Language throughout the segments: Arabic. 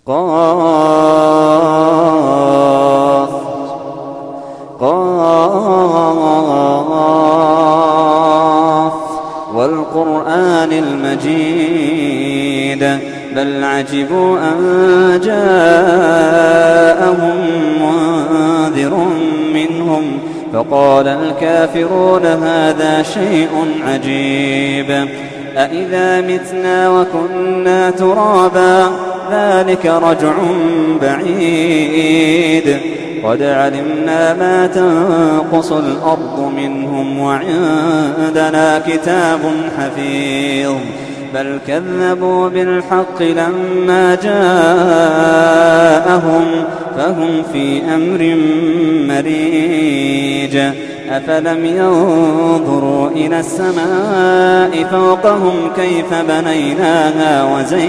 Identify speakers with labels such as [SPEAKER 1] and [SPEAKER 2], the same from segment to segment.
[SPEAKER 1] قاف قاف والقرآن المجيد بل عجبوا أن جاءهم منذر منهم فقال الكافرون هذا شيء عجيب أإذا متنا وكنا ترابا ذلك رجع بعيد قد علمنا ما تنقص الأرض منهم وعندنا كتاب حفيظ بل كذبوا بالحق لما جاءهم فهم في أمر مريج أفلم ينظروا إلى السماء فوقهم كيف بنيناها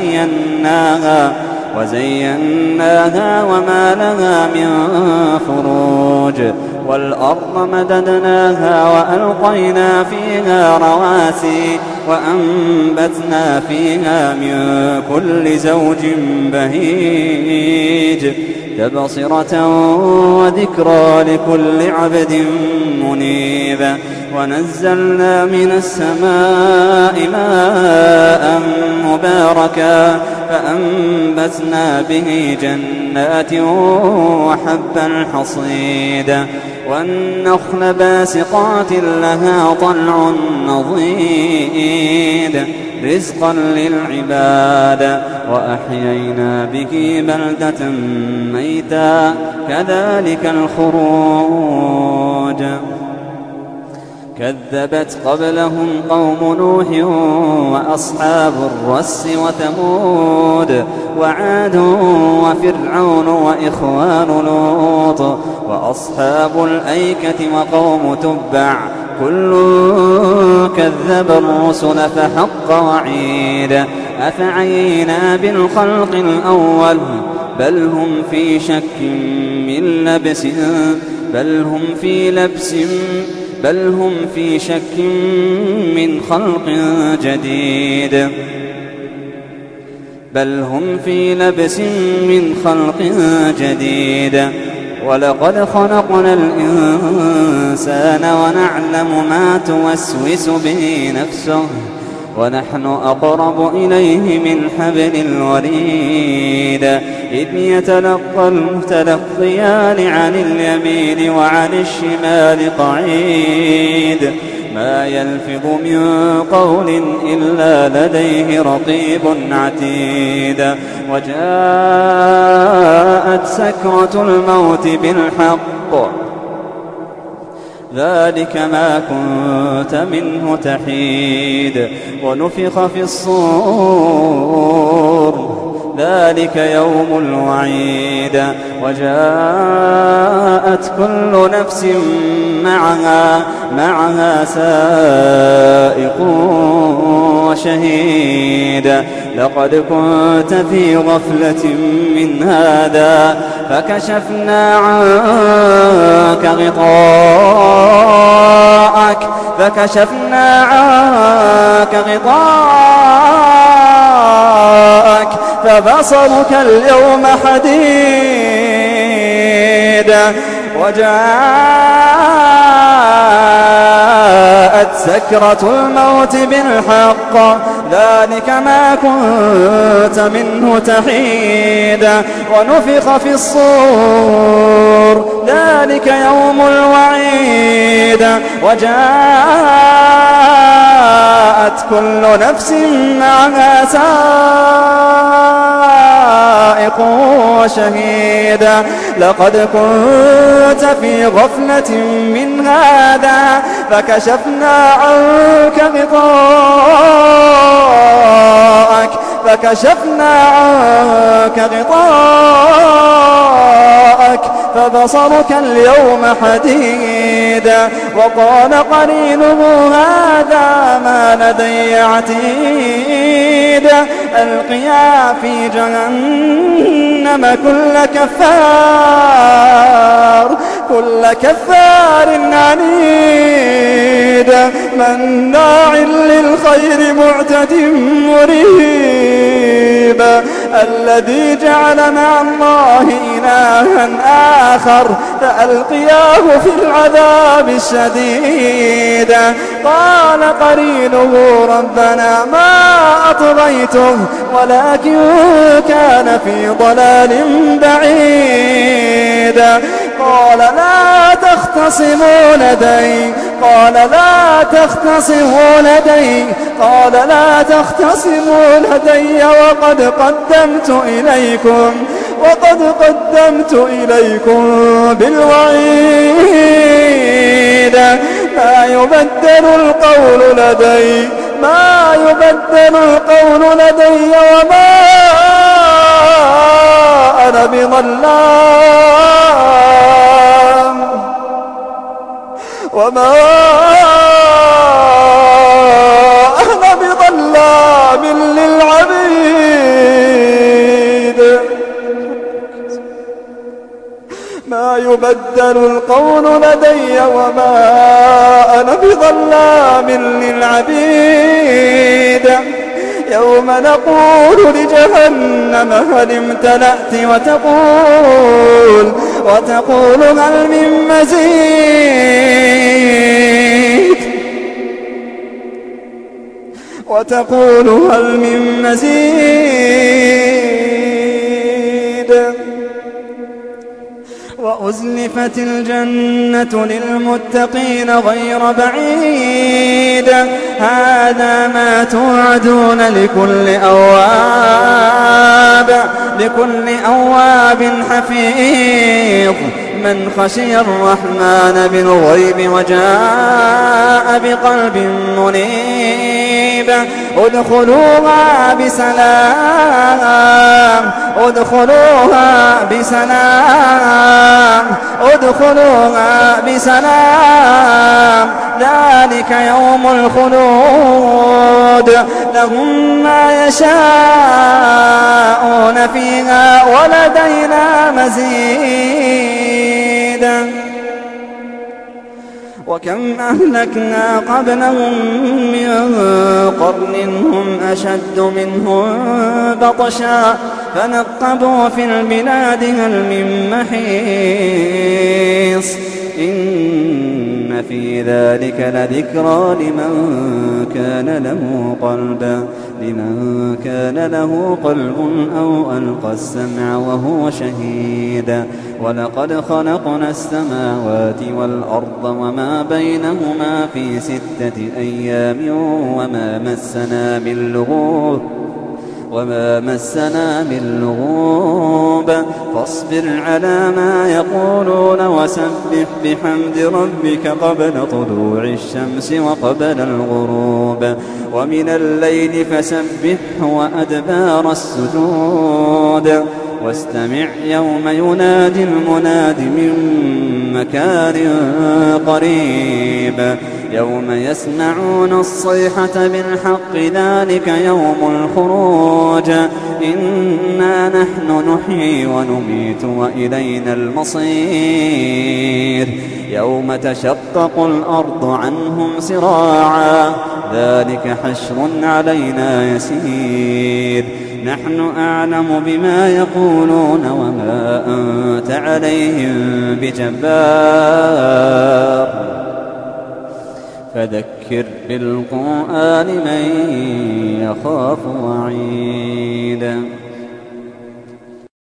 [SPEAKER 1] وزيناها وما لها من فروج والأرض مددناها وألقينا فيها رواسي وأنبتنا فيها من كل زوج بهيج تبصرة وذكرى لكل عبد منيب ونزلنا من السماء ماء مباركا فأنبتنا به جنات وحب الحصيد والنخل باسقات لها طلع نضيد رزقا للعباد وأحيينا به بلدة ميتا كذلك الخروج كذبت قبلهم قوم نوح وأصحاب الرس وثمود وعاد وفرعون وإخوان لوط وأصحاب الأيكة وقوم تبع كل كذب الرسل فحق وعيد أفعينا بالخلق الأول بل هم في شك من لبس بل هم في شك من خلق جديد بل هم في لبس من خلق جديد ولقد خلقنا الإنسان ونعلم ما توسوس به نفسه ونحن أقرب إليه من حبل الوريد إذ يتلقى المتلقيان عن اليمين وعن الشمال قعيد ما يلفظ من قول إلا لديه رقيب عتيد وجاءت سكرة الموت بالحق ذلك ما كنت منه تحيد ونفخ في الصور ذلك يوم الوعيد وجاءت كل نفس معها سائق وشهيد لقد كنت في غفلة من هذا فكشفنا عنك غطاءك فبصرك اليوم حديد وجاءت سكرة الموت بالحق ذلك ما كنت منه تحيد ونفخ في الصور ذلك يوم الوعيد وجاءت كل نفس معها سائق وشهيد لقد كنت في غفلة من هذا فكشفنا عنك غطاءك فبصرك اليوم حديد وقال قرينه هذا ما لدي عتيد ألقيا في جهنم كل كفار عنيد مناع للخير معتد مريب الذي جعل مع الله إلها آخر فألقياه في العذاب الشديد. قال قرينه ربنا ما أطغيته ولكن كان في ضلال بعيد. قال لا تختصموا لدي قال لا تختصموا لدي وقد قدمت إليكم بالوعيد. ما يبدل القول لدي وما أنا بظلام للعبيد. ما يبدل القول لدي وما أنا بظلام للعبيد. يوم نقول لجهنم هل امتلأت وتقول هل من مزيد وأزلفت الجنة للمتقين غير بعيد. هذا ما توعدون لكل أواب حفيظ من خشي الرحمن بالغيب وجاء بقلب منيب. ادخلوها بسلام ذلك يوم الخلود. لهم ما يشاءون فيها ولدينا مزيد. وكم أهلكنا قبلهم من قرن هم أشد منهم بطشا فنقبوا في البلاد هل من محيص. إن في ذلك لذكرى لمن كان له قلب أو ألقى السمع وهو شهيد. ولقد خلقنا السماوات والأرض وما بينهما في 6 أيام وما مسنا من لغوب. فاصبر على ما يقولون وسبح بحمد ربك قبل طلوع الشمس وقبل الغروب ومن الليل فسبحه وأدبار السجود. واستمع يوم ينادي المناد من مكان قريب. يوم يسمعون الصيحة بالحق ذلك يوم الخروج. إنا نحن نحيي ونميت وإلينا المصير. يوم تشقق الأرض عنهم سراعا ذلك حشر علينا يسير. نحن أعلم بما يقولون وما أنت عليهم بجبار. فذكر بالقرآن من يخاف وعيد.